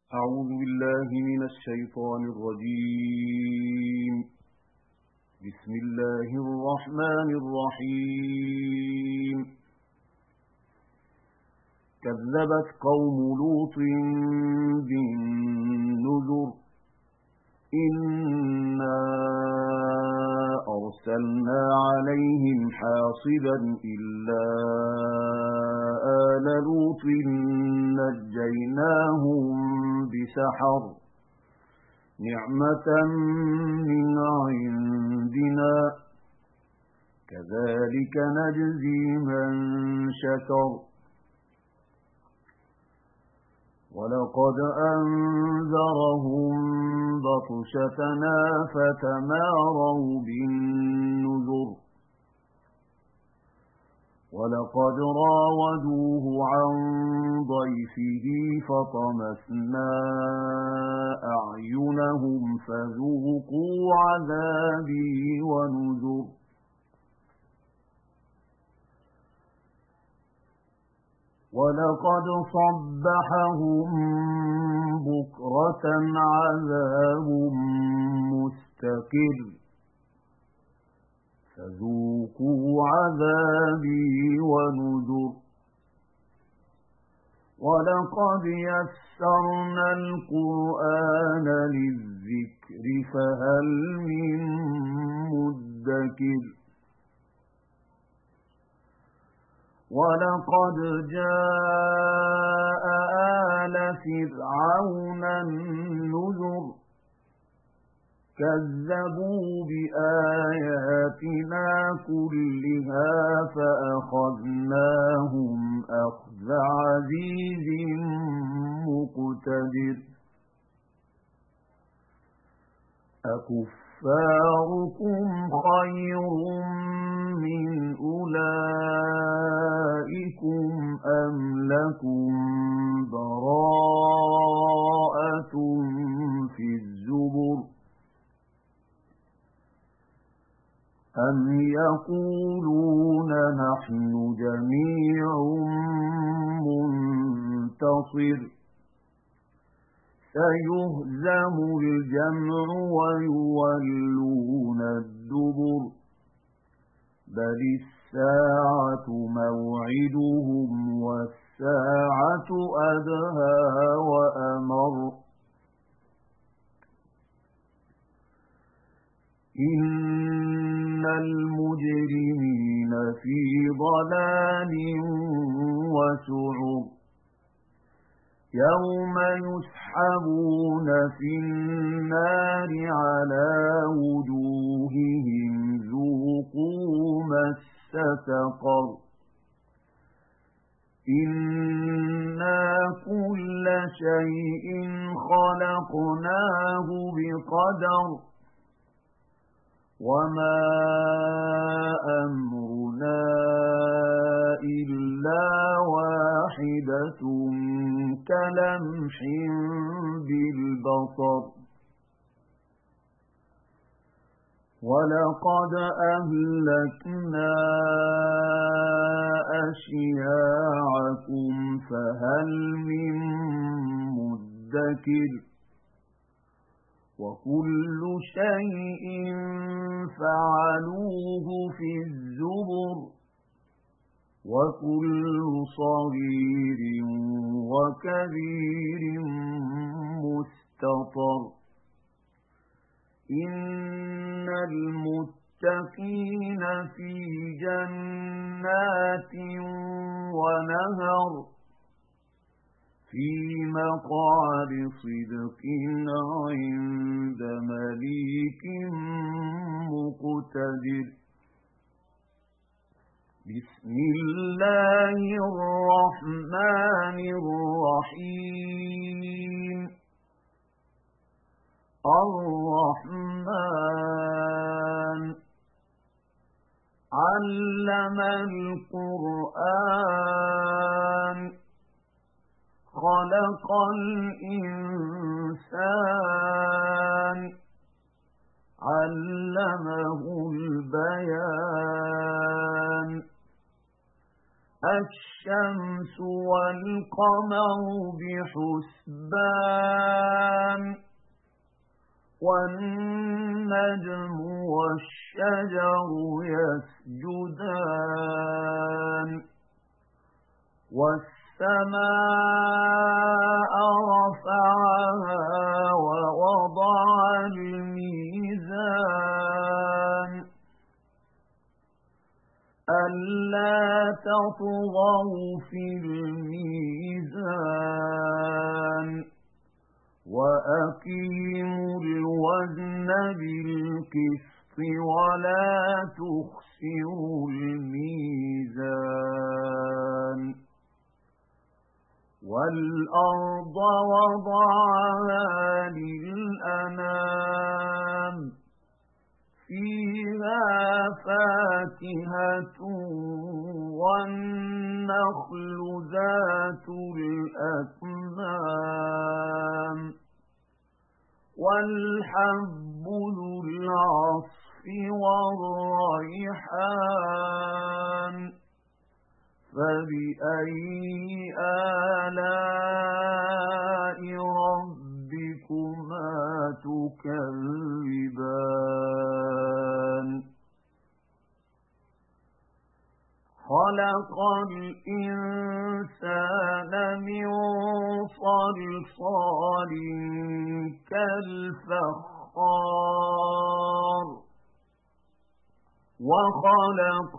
أعوذ بالله من الشيطان الرجيم. بسم الله الرحمن الرحيم. كذبت قوم لوط بالنذر. إنا أرسلنا عليهم حاصبا إلا آل لوط نجيناهم بسحر نعمة من عندنا كذلك نجزي من شكر. ولقد أنذرهم بطشتنا فتماروا بالنذر. ولقد راودوه عن ضيفه فطمسنا أعينهم فذوقوا عذابي ونذر. ولقد صبحهم بكرة عذاب مستقر فذوقوا عذابي ونذر. ولقد يسرنا القرآن للذكر فهل من مدكر. ولقد جاء آل فرعون النذر. كذبوا بآياتنا كلها فأخذناهم أخذ عزيز مقتدر. أكفاركم خير من أولئكم أم لكم براءة في الزبر. أم يقولون نحن جميع منتصر. سيهزم الجمع ويولون الدبر. بل الساعة موعدهم والساعة أدهى وأمر. إن المجرمين في ضلال وسعر. يوم يسحبون في النار على وجوههم ذوقوا مس سقر. إنا كل شيء خلقناه بقدر. وما أمرنا إلا واحدة كلمح بالبصر. ولقد أهلكنا أشياعكم فهل من مدكر. وكل شيء فعلوه في الزبر. وكل صغير وكبير مستطر. إن المتقين في جنات ونهر في مقعد صدق عند مليك مقتدر. بسم الله الرحمن الرحيم. الرحمن علم القرآن. خلق الإنسان. علمه البيان. الشمس والقمر بحسبان والنجم والشجر يسجدان والسماء رفعها ووضع الميزان ألا تطغوا في الميزان وأقيموا الوزن بالقسط ولا تخسروا الميزان والأرض وضعها للأنام فيها فاكهة والنخل ذات الأكمام والحب ذو العصف والريحان فبأي آلاء ربكما تكذبان خلق الإنسان من صلصال كالفخار وخلق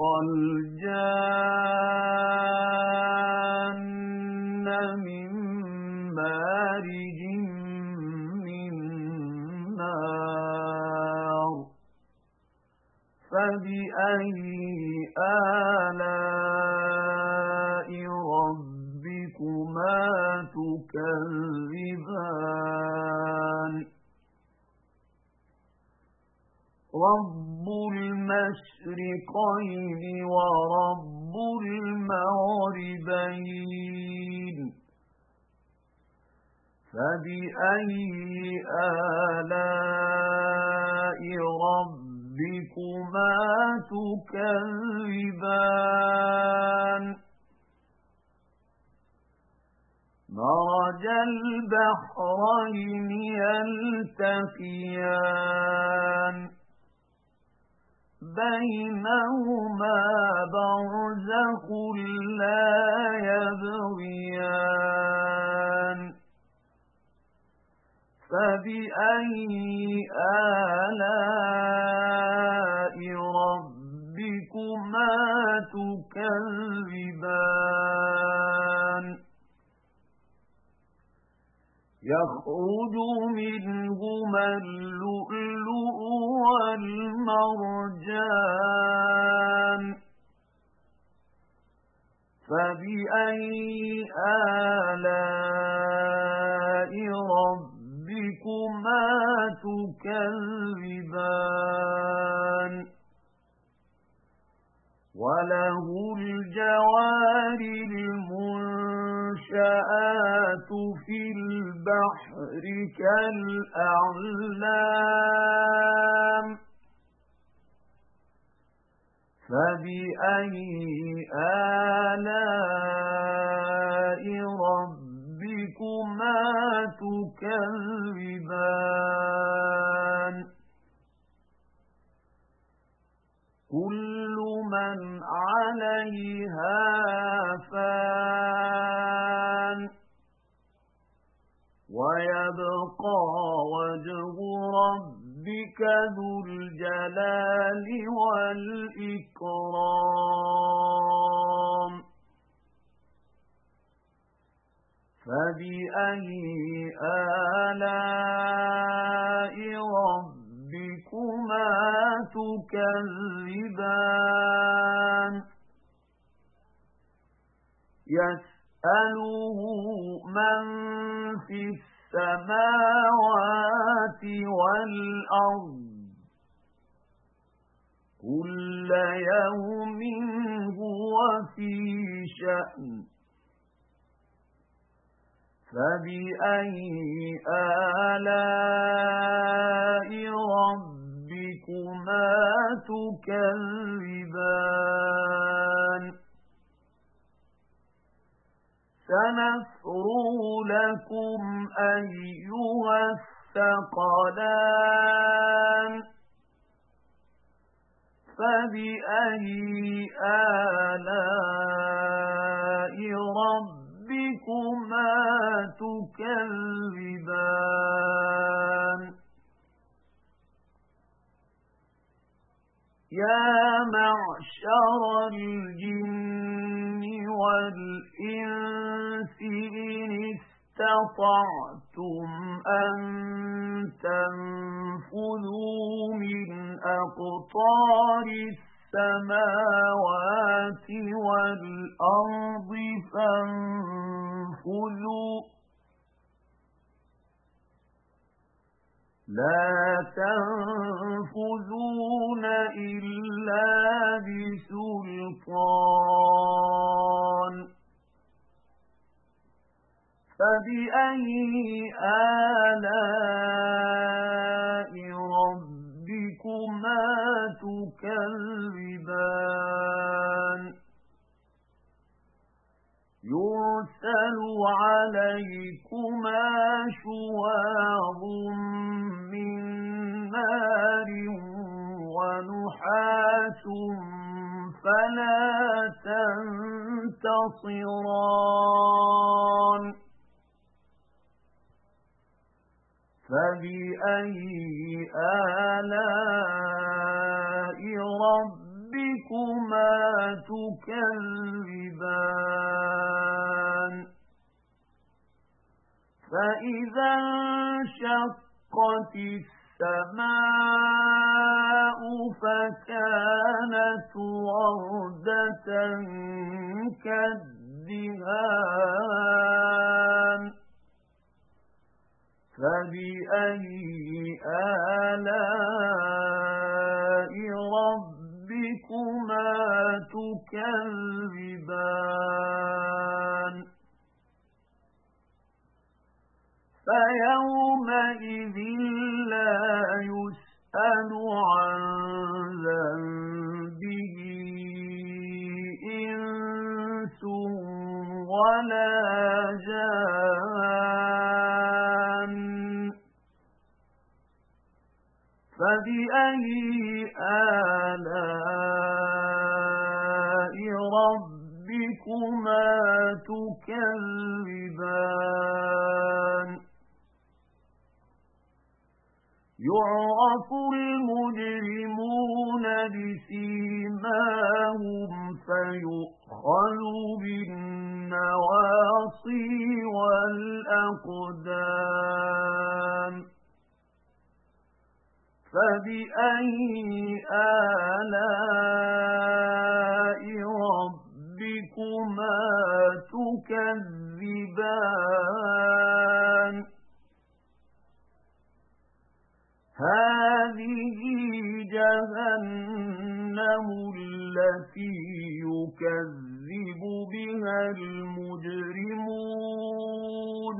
الجان من مارج من نار فبأي آلاء ربكما تكذبان رب المشرقين ورب المغربين فبأي آلاء ربكما تكذبان مرج البحرين يلتقيان بينهما برزخ لا يبغيان فبأي آلاء ربكما تكذبان يخرج منهما اللؤلؤ والمرجان فبأي آلاء ربكما تكذبان وله الجوار المنشآت في البحر كالأعلام فبأي آلاء ربكما تكذبان كل من عليها فان ويبقى وجه ربك ذو الجلال والإكرام فبأي آلاء ربكما تكذبان. يسأله من في السماوات والأرض كل يوم هو في شأن فبأي آلاء ربكما تكذبان. سنفرغ لكم أيها الثقلان فبأي آلاء ربكما تكذبان يا معشر الجن والإنس إن استطعتم أن تنفذوا من أقطار السماوات والأرض فانفذوا لا تنفذون إلا بسلطان فبأي آلاء ربكما تكذبان يرسل عليكما شواظ من نار ونحاس فلا تنتصران فبأي آلاء ربكما تكذبان فإذا انشقت السماء فكانت وردة كالدهان فبأي آلاء ربكما تكذبان فيومئذ لا يسأل عن ذنبه إنس ولا جان فبأي آلاء ربكما تكذبان يعرف المجرمون بسيماهم فيؤخذ بالنواصي والأقدام فبأي آلاء ربكما تكذبان هذه جهنم التي يكذب بها المجرمون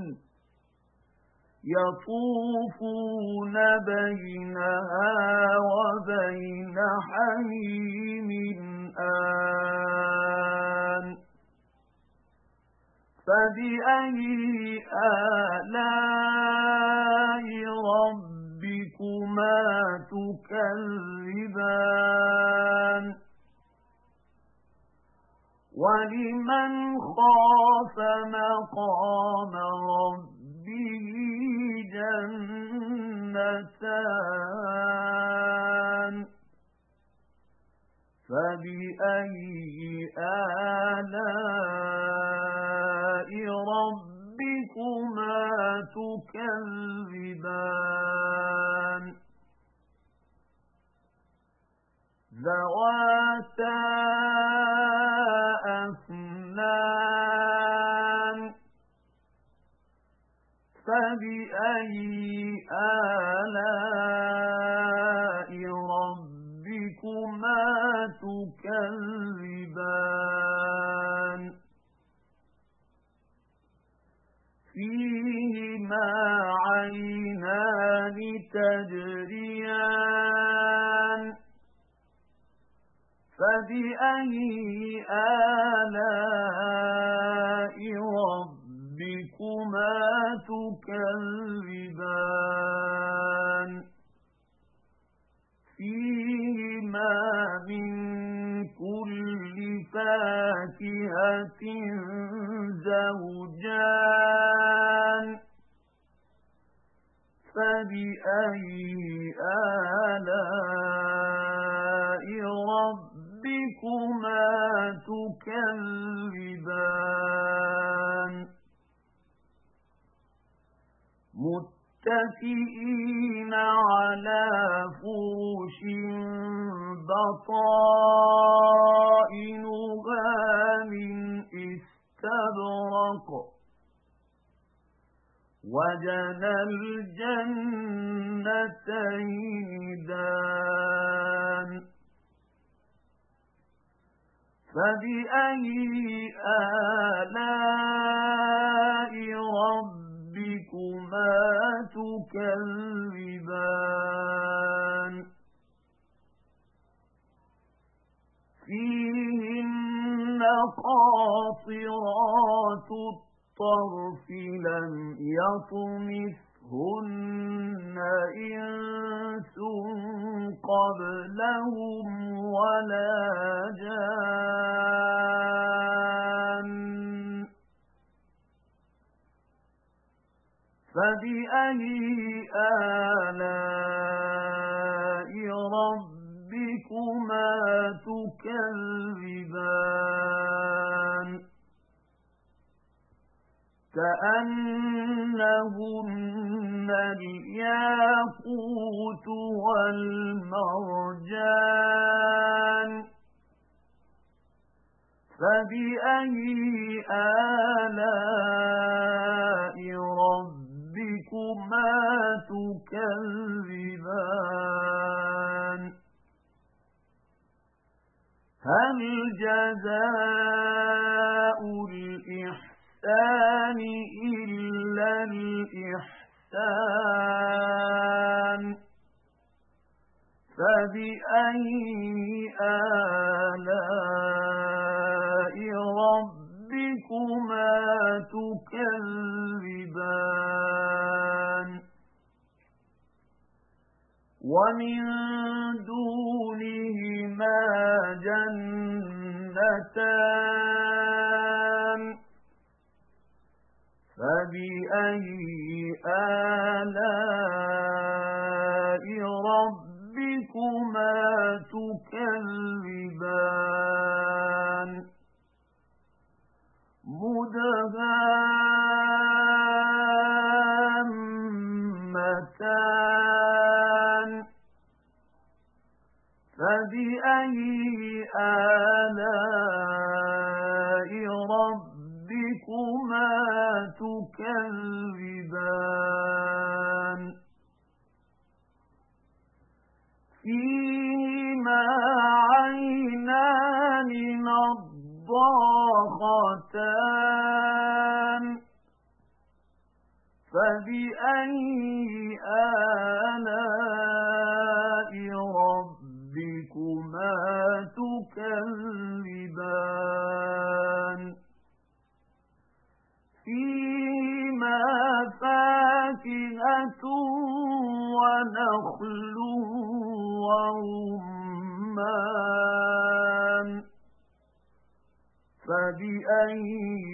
يطوفون بينها وبين حميم آن فبأي آلاء ربكما تكذبان ولمن خاف مقام ربه جنتان فبأي آلاء ربكما تكذبان ذواتا أفنان فبأي آلاء ربكما تكذبان فيهما عينان تجريان فبأي آلاء ربكما تكذبان فيهما من كل فاكهة زوجان فبأي آلاء ربكما تكذبان متكئين على فرش بطائنها من استبرق وجنى الجنتين دان فبأي آلاء ربكما تكذبان فيهن قاصرات الطرف لم يطمثهن إنس قبلهم ولا جان فبأي آلاء ربكما تكذبان كأنهن الياقوت والمرجان فبأي آلاء ربكما تكذبان هل جزاء الإحسان إلا الإحسان فبأي آلاء ربكما تكذبان ومن دونهما جنتان فبأي آلاء ربكما تكذبان مدهامتان فبأي آلاء ربكما تكذبان فيهما عينان نضاختان فبأي آلاء ربكما تكذبان فيهما فاكهة ونخل ورمان فبأي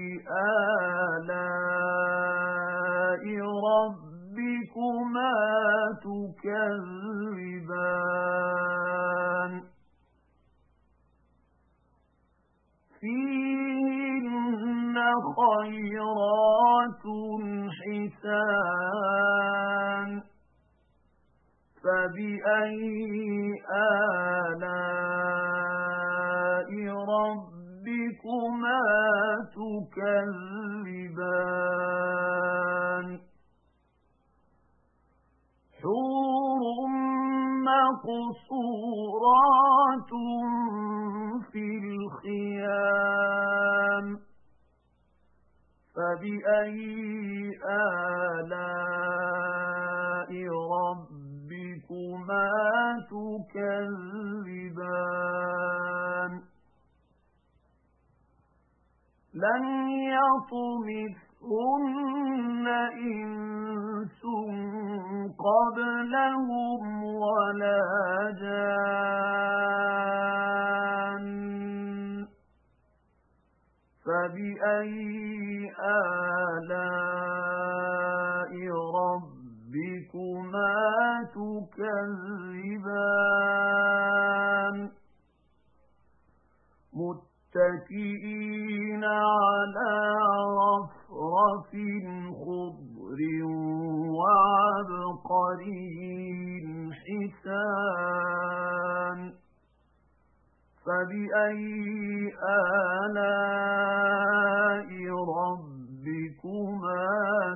آلاء ربكما تكذبان فيهن خيرات حسان فبأي آلاء ربكما تكذبان حور مقصورات في الخيام فبأي آلاء ربكما تكذبان لم يطمثهن إنس قبلهم ولا جان فبأي آلاء ربكما تكذبان متكئين على رفرف خضر وعبقري حسان فبأي آلاء ربكما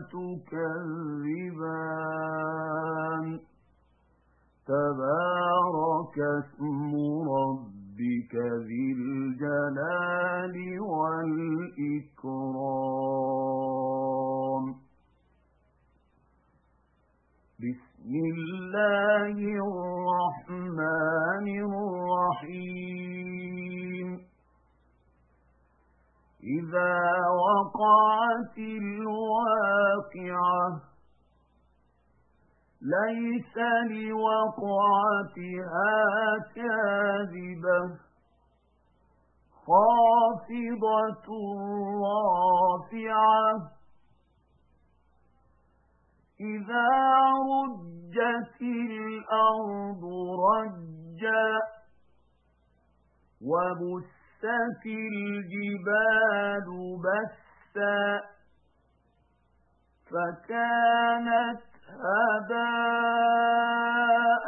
تكذبان تبارك اسم ربك ذي الجلال والإكرام بسم الله الرحمن الرحيم إذا وقعت الواقعة ليس لوقعتها كاذبة خافضة رافعة إذا رجت الأرض رجا وبست الجبال بسا فكانت هباء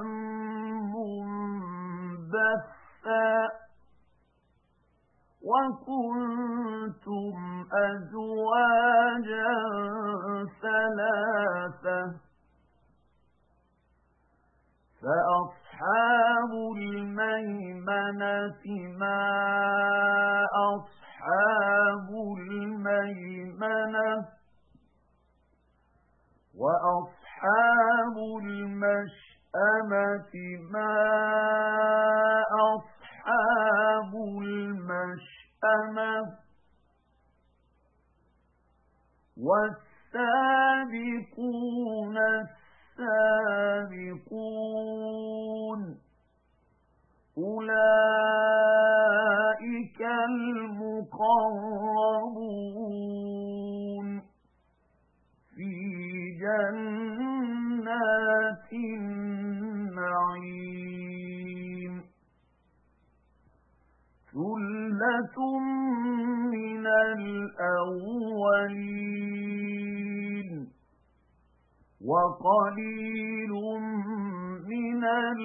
منبثا وكنتم أزواجا ثلاثة فأصحاب الميمنة ما أصحاب الميمنة وأصحاب المشأمة ما أصحاب المشأمة والسابقون السابقون أولئك المقربون في جنات النعيم ثلة من الأولين وقليل من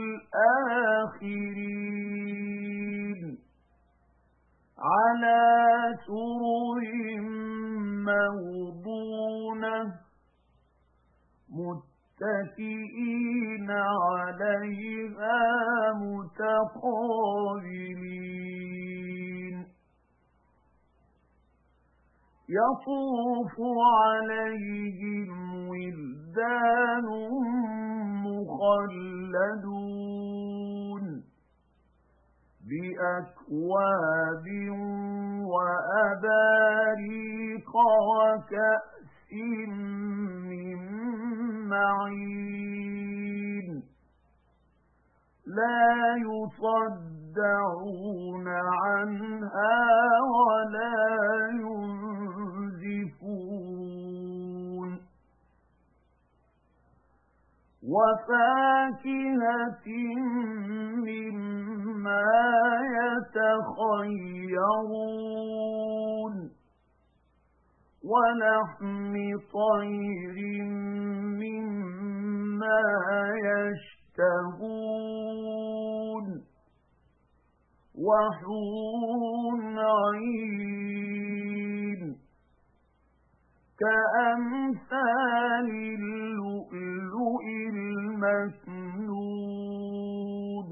الآخرين على سرر موضونة متكئين عليها متقابلين يطوف عليهم ولدان مخلدون بأكواب وأباريق وكأس من معين لا يصدعون عنها ولا ينزفون وفاكهة مما يتخيرون ولحم طير مما يشتهون وحور عين كأمثال اللؤلؤ المكنون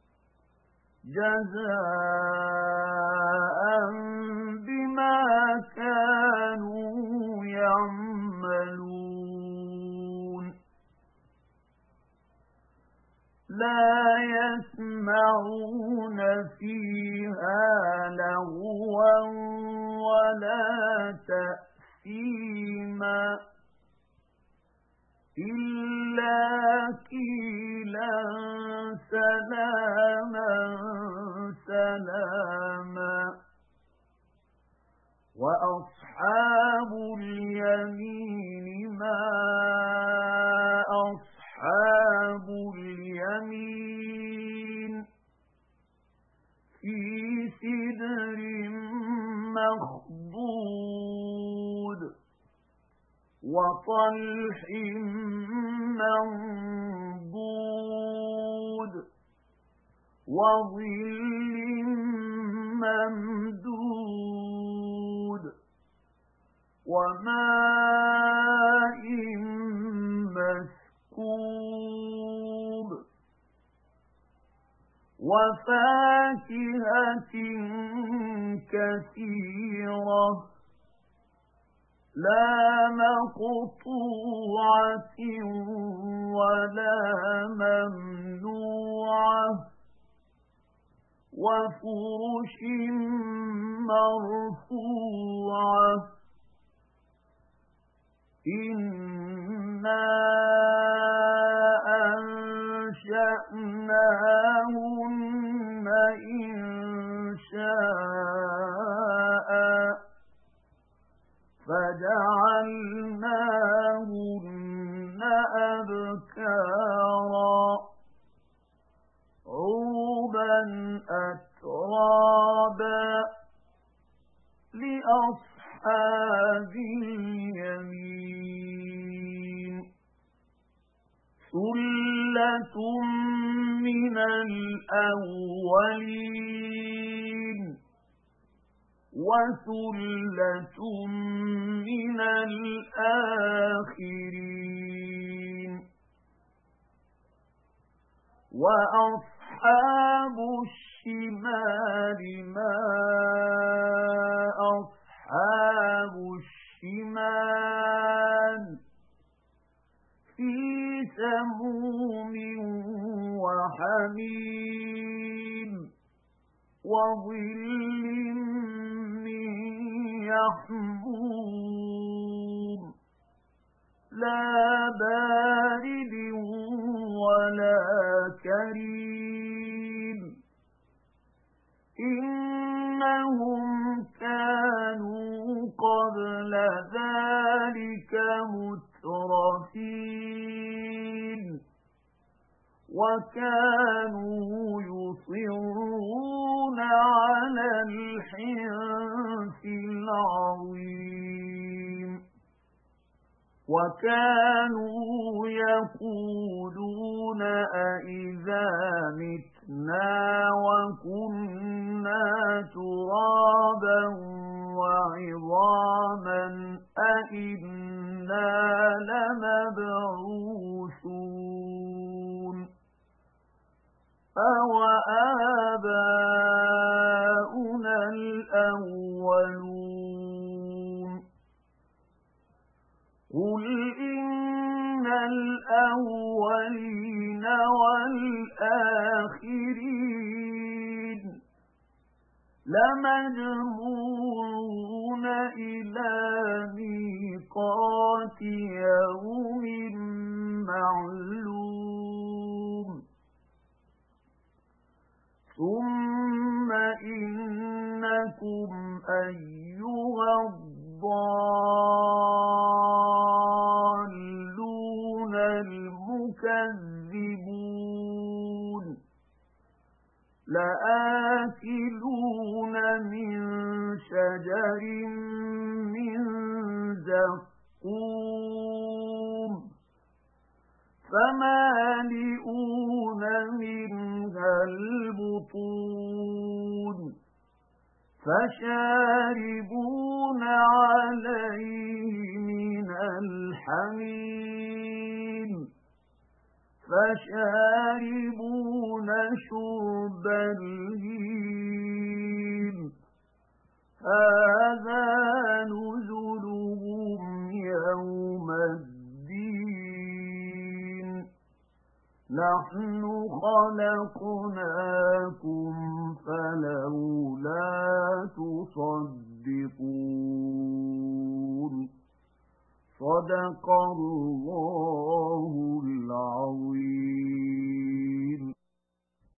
جزاء بما كانوا يعملون لا يسمعون فيها لغوا ولا تأثيما إلا قيلا سلاما سلاما وأصحاب اليمين ما أصحاب اليمين في سدر مخضود وطلح منضود وظل ممدود وماء مسكوب وفاكهة كثيرة لا مقطوعة ولا ممنوعة وفرش مرفوعة إنا أنشأناهن إنشاء فجعلناهن أبكارا عربا أترابا لأصحاب اليمين ثلة من الأولين وثلة من الآخرين وأصحاب الشمال ما أصحاب الشمال في سموم وحميم وظل من يحموم لا بارد ولا كريم إنهم كانوا قبل ذلك مترفين وكانوا يصرون على الحنث العظيم وكانوا يقولون أئذا متنا وكنا ترابا وعظاما أئنا لمبعوثون أَوَآبَاؤُنَا الْأَوَّلُونَ قُلْ إِنَّ الْأَوَّلِينَ وَالْآخِرِينَ لَمَجْمُوعُونَ إِلَى مِيقَاتِ يَوْمٍ مَّعْلُومٍ ثُمَّ إِنَّكُمْ أَيُّهَا الضَّالُّونَ الْمُكَذِّبُونَ لَآكِلُونَ مِنْ شَجَرٍ مِّن زَقُّومٍ فَمَالِئُونَ مِنْهَا الْبُطُونَ فَشَارِبُونَ عَلَيْهِ مِنَ الْحَمِيمِ فَشَارِبُونَ شُرْبَ الْهِيمِ هَذَا نُزُلُهُمْ يَوْمَ الدِّينِ نحن خلقناكم فلولا تصدقون. صدق الله